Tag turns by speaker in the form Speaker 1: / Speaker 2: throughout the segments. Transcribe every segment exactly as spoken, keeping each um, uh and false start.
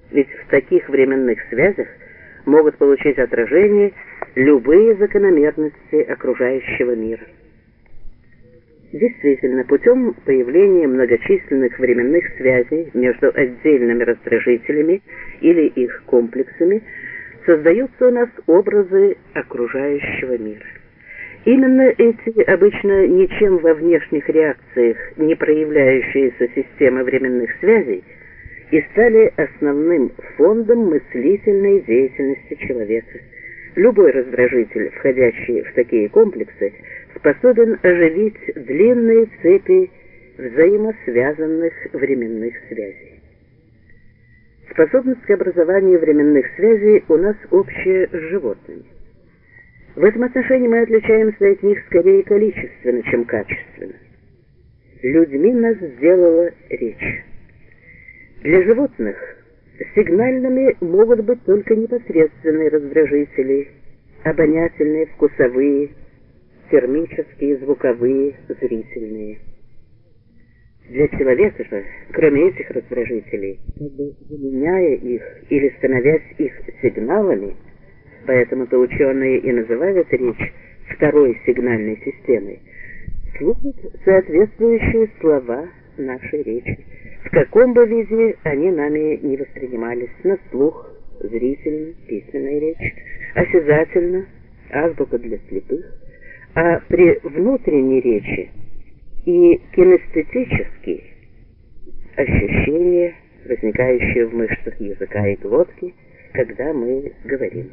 Speaker 1: ведь в таких временных связях могут получить отражение любые закономерности окружающего мира. Действительно, путем появления многочисленных временных связей между отдельными раздражителями или их комплексами создаются у нас образы окружающего мира. Именно эти обычно ничем во внешних реакциях не проявляющиеся системы временных связей и стали основным фондом мыслительной деятельности человека. Любой раздражитель, входящий в такие комплексы, способен оживить длинные цепи взаимосвязанных временных связей. Способность к образованию временных связей у нас общая с животными. В этом отношении мы отличаемся от них скорее количественно, чем качественно. Людьми нас сделала речь. Для животных сигнальными могут быть только непосредственные раздражители, обонятельные, вкусовые, термические, звуковые, зрительные. Для человека же, кроме этих раздражителей, как бы заменяя их или становясь их сигналами, поэтому-то ученые и называют речь второй сигнальной системой, служат соответствующие слова нашей речи, в каком бы виде они нами не воспринимались: на слух, зрительно, письменная речь, осязательно, азбука для слепых, а при внутренней речи и кинестетические ощущения, возникающие в мышцах языка и глотки, когда мы говорим.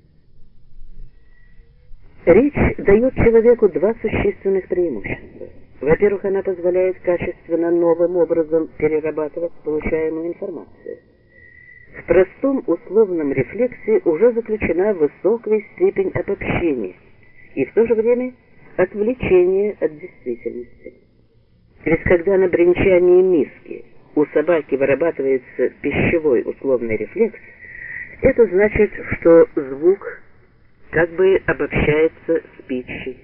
Speaker 1: Речь дает человеку два существенных преимущества. Во-первых, она позволяет качественно новым образом перерабатывать получаемую информацию. В простом условном рефлексе уже заключена высокая степень обобщения и в то же время отвлечения от действительности. Ведь когда на бренчании миски у собаки вырабатывается пищевой условный рефлекс, это значит, что звук как бы обобщается с пищей.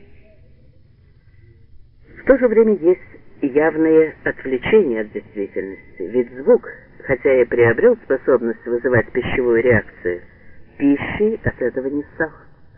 Speaker 1: В то же время есть явное отвлечение от действительности, ведь звук, хотя и приобрел способность вызывать пищевую реакцию, пищей от этого не стал.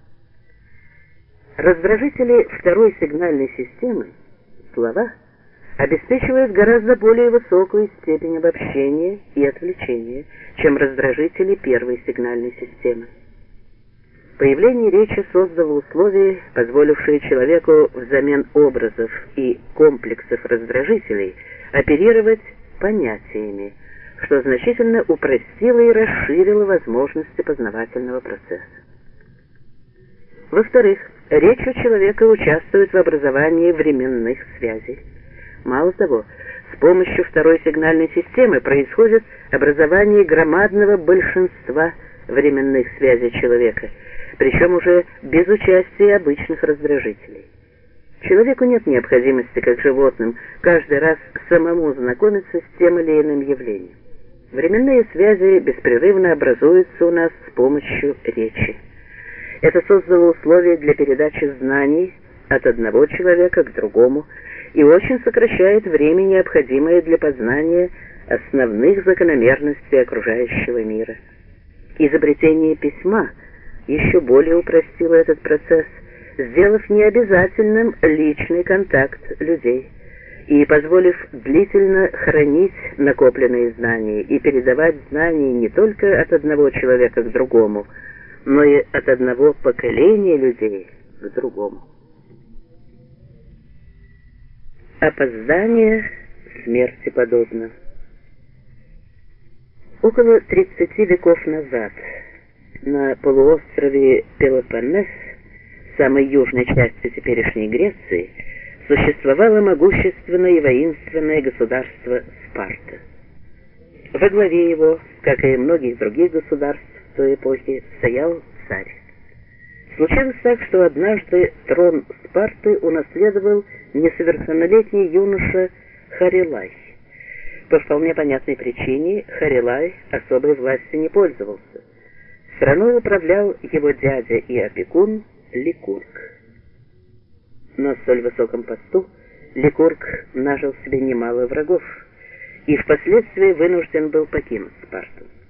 Speaker 1: Раздражители второй сигнальной системы, слова, обеспечивают гораздо более высокую степень обобщения и отвлечения, чем раздражители первой сигнальной системы. Появление речи создало условия, позволившие человеку взамен образов и комплексов раздражителей оперировать понятиями, что значительно упростило и расширило возможности познавательного процесса. Во-вторых, речь у человека участвует в образовании временных связей. Мало того, с помощью второй сигнальной системы происходит образование громадного большинства временных связей человека, причем уже без участия обычных раздражителей. Человеку нет необходимости, как животным, каждый раз самому знакомиться с тем или иным явлением. Временные связи беспрерывно образуются у нас с помощью речи. Это создало условия для передачи знаний от одного человека к другому и очень сокращает время, необходимое для познания основных закономерностей окружающего мира. Изобретение письма еще более упростило этот процесс, сделав необязательным личный контакт людей и позволив длительно хранить накопленные знания и передавать знания не только от одного человека к другому, но и от одного поколения людей к другому. Опоздание смерти подобно. Около тридцати веков назад на полуострове Пелопоннес, самой южной части теперешней Греции, существовало могущественное и воинственное государство Спарта. Во главе его, как и многих других государств той эпохи, стоял царь. Случилось так, что однажды трон Спарты унаследовал несовершеннолетний юноша Харилай. По вполне понятной причине Харилай особой властью не пользовался. Страной управлял его дядя и опекун Ликург. На столь высоком посту Ликург нажил себе немало врагов и впоследствии вынужден был покинуть Спарту.